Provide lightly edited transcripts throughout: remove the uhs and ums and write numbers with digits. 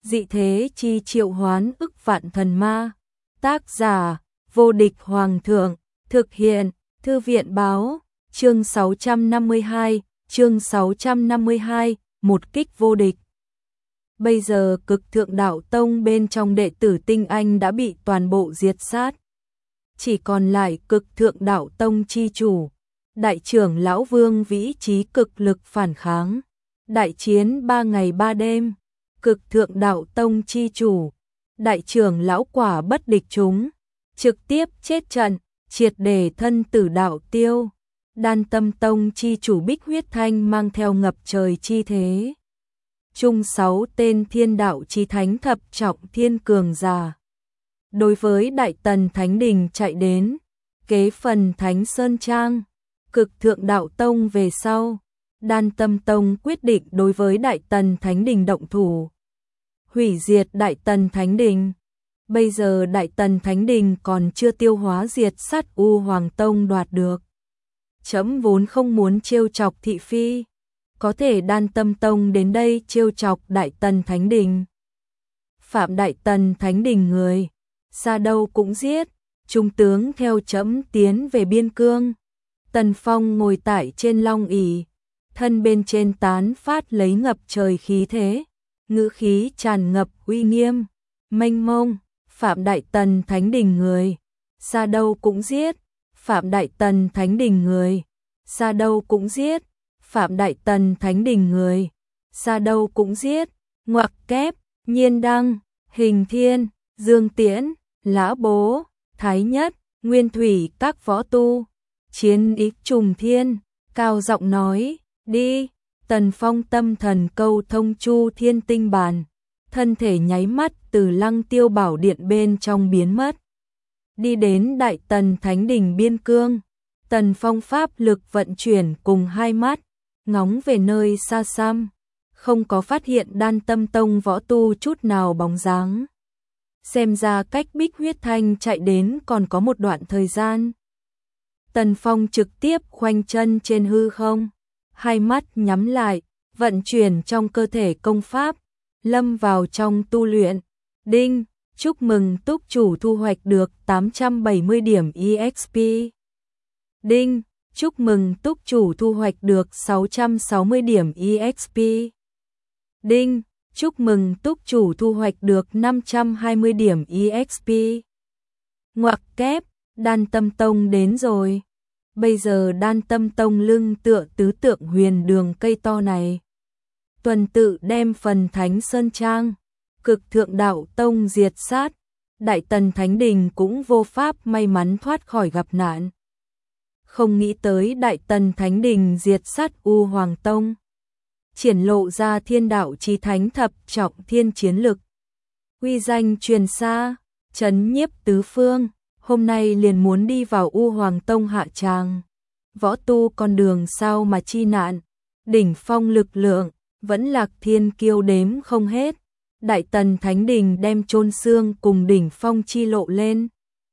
Dị thế chi triệu hoán ức vạn thần ma. Tác giả: Vô địch hoàng thượng. Thực hiện: Thư viện báo. Chương 652, một kích vô địch. Bây giờ Cực Thượng Đạo Tông bên trong đệ tử tinh anh đã bị toàn bộ diệt sát. Chỉ còn lại Cực Thượng Đạo Tông chi chủ, đại trưởng lão Vương Vĩ Chí cực lực phản kháng. Đại chiến 3 ngày 3 đêm, Cực Thượng Đạo Tông chi chủ, đại trưởng lão Quả bất địch chúng, trực tiếp chết trận, triệt để thân tử đạo tiêu. Đan Tâm Tông chi chủ Bích Huyết Thanh mang theo ngập trời chi thế. Chung 6 tên thiên đạo chi thánh thập trọng thiên cường giả. Đối với Đại Tần Thánh Đình chạy đến, kế phần Thánh Sơn Trang, Cực Thượng Đạo Tông về sau. Đan Tâm Tông quyết định đối với Đại Tần Thánh Đình động thủ, hủy diệt Đại Tần Thánh Đình. Bây giờ Đại Tần Thánh Đình còn chưa tiêu hóa diệt sát U Hoàng Tông đoạt được. Chấm vốn không muốn trêu chọc thị phi, có thể Đan Tâm Tông đến đây trêu chọc Đại Tần Thánh Đình. Phạm Đại Tần Thánh Đình người, xa đâu cũng giết. Trung tướng theo chấm tiến về biên cương. Tần Phong ngồi tại trên long ỷ, thân bên trên tán phát lấy ngập trời khí thế, ngữ khí tràn ngập uy nghiêm, mênh mông. Phạm Đại Tần Thánh Đình người, xa đâu cũng giết. Phạm Đại Tần Thánh Đình người, xa đâu cũng giết. Phạm Đại Tần Thánh Đình người, xa đâu cũng giết. Ngoặc kép, Nhiên Đăng, Hình Thiên, Dương Tiễn, Lã Bố, Thái Nhất, Nguyên Thủy các võ tu. Chiến ý trùng thiên, cao giọng nói, đi. Tần Phong tâm thần câu thông chu thiên tinh bàn, thân thể nháy mắt từ Lăng Tiêu Bảo Điện bên trong biến mất. Đi đến Đại Tần Thánh Đình biên cương, Tần Phong pháp lực vận chuyển cùng hai mắt, ngóng về nơi xa xăm, không có phát hiện Đan Tâm Tông võ tu chút nào bóng dáng. Xem ra cách Bích Huyết Thanh chạy đến còn có một đoạn thời gian. Tần Phong trực tiếp khoanh chân trên hư không, hai mắt nhắm lại, vận chuyển trong cơ thể công pháp, lâm vào trong tu luyện. Đinh, chúc mừng túc chủ thu hoạch được 870 điểm EXP. Đinh, chúc mừng túc chủ thu hoạch được 660 điểm EXP. Đinh, chúc mừng túc chủ thu hoạch được 520 điểm EXP. Ngoặc kép, Đan Tâm Tông đến rồi. Bây giờ Đan Tâm Tông lưng tựa tứ tượng huyền đường cây to này, tuần tự đem phần Thánh Sơn Trang, Cực Thượng Đạo Tông diệt sát. Đại Tần Thánh Đình cũng vô pháp may mắn thoát khỏi gặp nạn. Không nghĩ tới Đại Tần Thánh Đình diệt sát U Hoàng Tông, triển lộ ra thiên đạo chí thánh thập trọng thiên chiến lực, uy danh truyền xa, chấn nhiếp tứ phương. Hôm nay liền muốn đi vào U Hoàng Tông hạ tràng. Võ tu con đường sao mà chi nạn, đỉnh phong lực lượng, vẫn lạc thiên kiêu đếm không hết. Đại Tần Thánh Đình đem chôn xương cùng đỉnh phong chi lộ lên.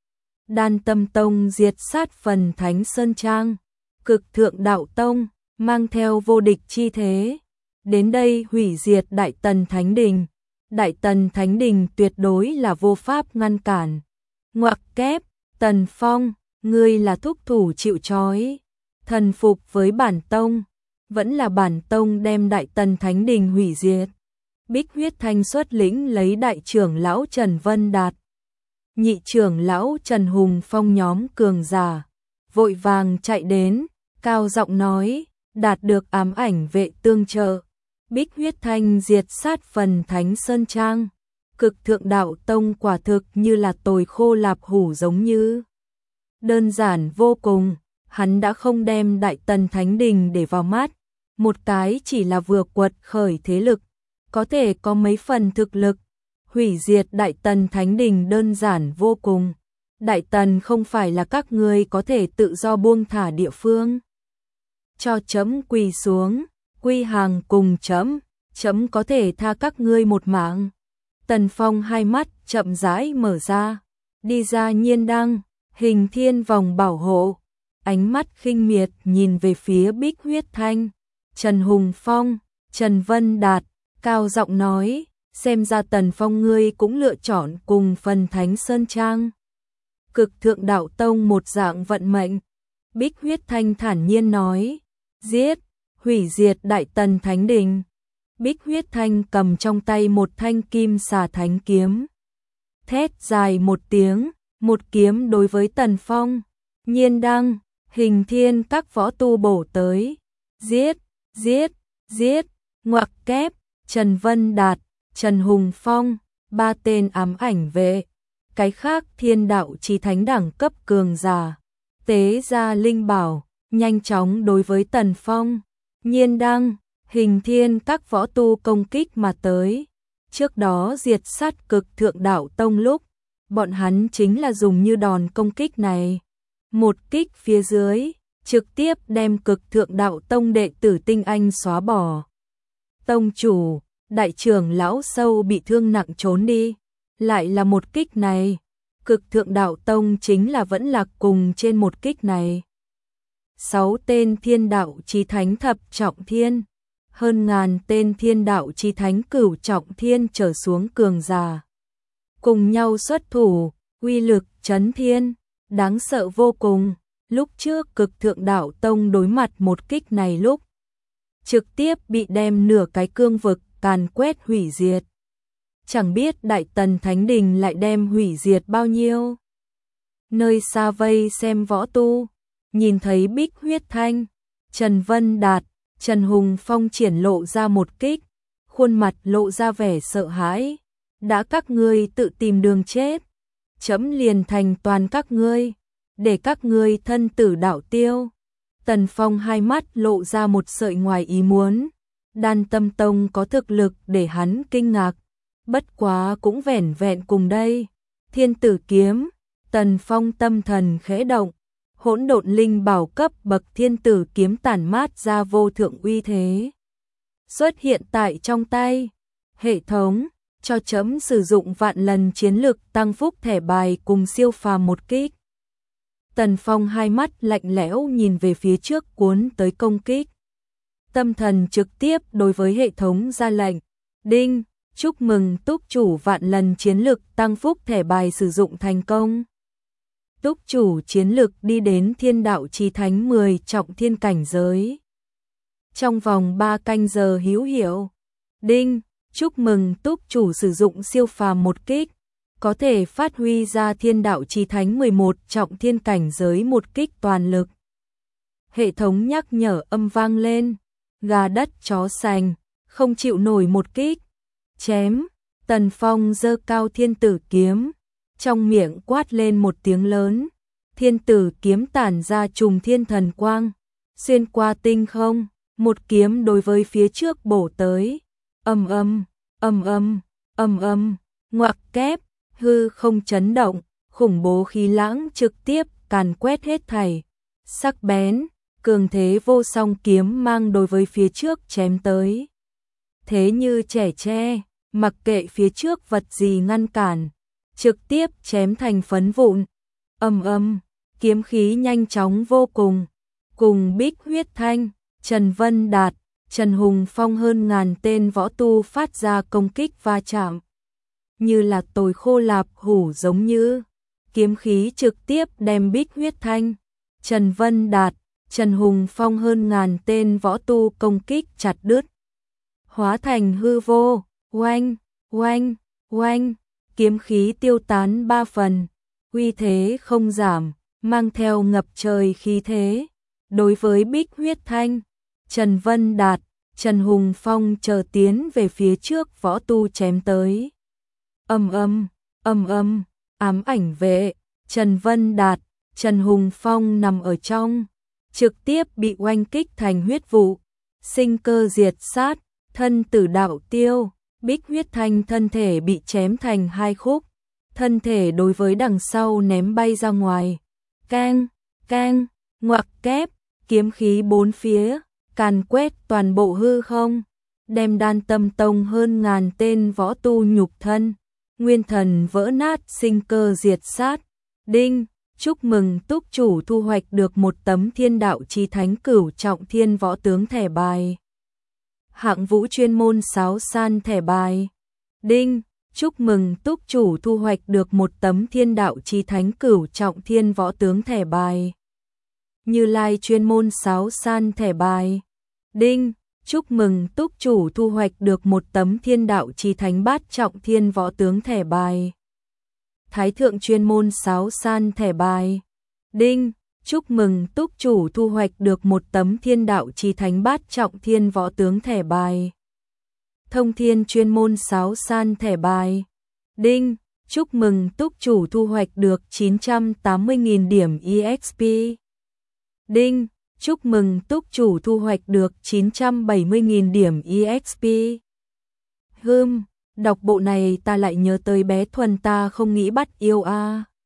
Đan Tâm Tông diệt sát phần Thánh Sơn Trang, Cực Thượng Đạo Tông mang theo vô địch chi thế, đến đây hủy diệt Đại Tần Thánh Đình. Đại Tần Thánh Đình tuyệt đối là vô pháp ngăn cản. Ngoặc kép, Tần Phong, ngươi là thúc thủ chịu trói, thần phục với bản tông, vẫn là bản tông đem Đại Tần Thánh Đình hủy diệt. Bích Huyết Thanh xuất lĩnh lấy đại trưởng lão Trần Vân Đạt, nhị trưởng lão Trần Hùng Phong nhóm cường giả, vội vàng chạy đến, cao giọng nói, đạt được ám ảnh vệ tương trợ. Bích Huyết Thanh diệt sát phần Thánh Sơn Trang, Cực Thượng Đạo Tông quả thực như là tồi khô lạp hủ giống như. Đơn giản vô cùng, hắn đã không đem Đại Tần Thánh Đình để vào mắt, một cái chỉ là vừa quật khởi thế lực, có thể có mấy phần thực lực, hủy diệt Đại Tần Thánh Đình đơn giản vô cùng. Đại Tần không phải là các ngươi có thể tự do buông thả địa phương. Cho chấm quỳ xuống, quy hàng cùng chấm, chấm có thể tha các ngươi một mạng. Tần Phong hai mắt chậm rãi mở ra, đi ra Nhiên Đăng, Hình Thiên vòng bảo hộ, ánh mắt khinh miệt nhìn về phía Bích Huyết Thanh, Trần Hùng Phong, Trần Vân Đạt, cao giọng nói, xem ra Tần Phong ngươi cũng lựa chọn cùng phần Thánh Sơn Trang. Cực Thượng Đạo Tông một dạng vận mệnh. Bích Huyết Thanh thản nhiên nói, giết, hủy diệt Đại Tần Thánh Đình. Bích Huyết Thanh cầm trong tay một thanh kim xà thánh kiếm. Thét dài một tiếng, một kiếm đối với Tần Phong. Nhiên Đăng, Hình Thiên các võ tu bổ tới. Giết, giết, giết, ngoặc kép, Trần Vân Đạt, Trần Hùng Phong, ba tên ám ảnh vệ. Cái khác Thiên Đạo Chí Thánh đẳng cấp cường giả. Tế ra linh bảo, nhanh chóng đối với Tần Phong. Nhiên Đăng, Hình Thiên các võ tu công kích mà tới. Trước đó diệt sát Cực Thượng Đạo Tông lúc, bọn hắn chính là dùng như đòn công kích này. Một kích phía dưới, trực tiếp đem Cực Thượng Đạo Tông đệ tử tinh anh xóa bỏ. Tông chủ, đại trưởng lão sâu bị thương nặng trốn đi. Lại là một kích này. Cực Thượng Đạo Tông chính là vẫn lạc cùng trên một kích này. 6 tên Thiên Đạo Chí Thánh thập trọng thiên, hơn ngàn tên Thiên Đạo Chí Thánh cửu trọng thiên trở xuống cường giả. Cùng nhau xuất thủ, uy lực chấn thiên, đáng sợ vô cùng. Lúc trước Cực Thượng Đạo Tông đối mặt một kích này lúc, trực tiếp bị đem nửa cái cương vực càn quét hủy diệt. Chẳng biết Đại Tần Thánh Đình lại đem hủy diệt bao nhiêu. Nơi xa vây xem võ tu, nhìn thấy Bích Huyết Thanh, Trần Vân Đạt, Trần Hùng Phong triển lộ ra một kích, khuôn mặt lộ ra vẻ sợ hãi. Đã các ngươi tự tìm đường chết, chấm liền thành toàn các ngươi, để các ngươi thân tử đạo tiêu. Tần Phong hai mắt lộ ra một sợi ngoài ý muốn. Đan Tâm Tông có thực lực để hắn kinh ngạc. Bất quá cũng vẻn vẹn cùng đây. Thiên Tử Kiếm, Tần Phong tâm thần khẽ động. Hỗn độn linh bảo cấp bậc Thiên Tử Kiếm tản mát ra vô thượng uy thế. Xuất hiện tại trong tay. Hệ thống, cho chấm sử dụng vạn lần chiến lực tăng phúc thẻ bài cùng siêu phàm một kích. Tần Phong hai mắt lạnh lẽo nhìn về phía trước cuốn tới công kích. Tâm thần trực tiếp đối với hệ thống ra lệnh. Đinh, chúc mừng túc chủ vạn lần chiến lực tăng phúc thẻ bài sử dụng thành công. Túc chủ chiến lực đi đến Thiên Đạo Chí Thánh 10 trọng thiên cảnh giới. Trong vòng 3 canh giờ hữu hiệu. Đinh, chúc mừng túc chủ sử dụng siêu phàm một kích. Có thể phát huy ra Thiên Đạo Chí Thánh 11 trọng thiên cảnh giới một kích toàn lực. Hệ thống nhắc nhở âm vang lên. Gà đất chó sành, không chịu nổi một kích. Chém, Tần Phong giơ cao Thiên Tử Kiếm. Trong miệng quát lên một tiếng lớn. Thiên Tử Kiếm tản ra trùng thiên thần quang. Xuyên qua tinh không, một kiếm đối với phía trước bổ tới. Ầm ầm, ầm ầm, ầm ầm, ngoặc kép, hư không chấn động, khủng bố khí lãng trực tiếp càn quét hết thảy. Sắc bén, cường thế vô song kiếm mang đối với phía trước chém tới. Thế như trẻ tre, mặc kệ phía trước vật gì ngăn cản, trực tiếp chém thành phấn vụn. Ầm ầm, kiếm khí nhanh chóng vô cùng, cùng Bích Huyết Thanh, Trần Vân Đạt, Trần Hùng Phong hơn ngàn tên võ tu phát ra công kích va chạm. Như là tồi khô lạp hủ giống như, kiếm khí trực tiếp đem Bích Huyết Thanh, Trần Vân Đạt, Trần Hùng Phong hơn ngàn tên võ tu công kích chặt đứt. Hóa thành hư vô, oanh, oanh, oanh, kiếm khí tiêu tán 3 phần, uy thế không giảm, mang theo ngập trời khí thế. Đối với Bích Huyết Thanh, Trần Vân Đạt, Trần Hùng Phong chờ tiến về phía trước võ tu chém tới. Ầm ầm, ầm ầm, ám ảnh vệ, Trần Vân Đạt, Trần Hùng Phong nằm ở trong, trực tiếp bị oanh kích thành huyết vụ, sinh cơ diệt sát, thân tử đạo tiêu. Bích Huyết Thanh thân thể bị chém thành 2 khúc, thân thể đối với đằng sau ném bay ra ngoài. Keng, keng, ngoặc kép, kiếm khí bốn phía, càn quét toàn bộ hư không, đem Đan Tâm Tông hơn ngàn tên võ tu nhục thân, nguyên thần vỡ nát, sinh cơ diệt sát. Đinh, chúc mừng túc chủ thu hoạch được một tấm Thiên Đạo Chí Thánh cửu trọng thiên võ tướng thẻ bài. Hạng vũ chuyên môn sáo san thẻ bài. Đinh, chúc mừng túc chủ thu hoạch được một tấm thiên đạo chí thánh cửu trọng thiên võ tướng thẻ bài. Như Lai chuyên môn sáo san thẻ bài. Đinh, chúc mừng túc chủ thu hoạch được một tấm thiên đạo chí thánh bát trọng thiên võ tướng thẻ bài. Thái thượng chuyên môn sáo san thẻ bài. Đinh, chúc mừng túc chủ thu hoạch được một tấm thiên đạo chí thánh bát trọng thiên võ tướng thẻ bài. Thông thiên chuyên môn sáo san thẻ bài. Đinh, chúc mừng túc chủ thu hoạch được 980.000 điểm EXP. Đinh, chúc mừng túc chủ thu hoạch được 970.000 điểm EXP. Đọc bộ này ta lại nhớ tới bé Thuần ta không nghĩ bắt yêu a.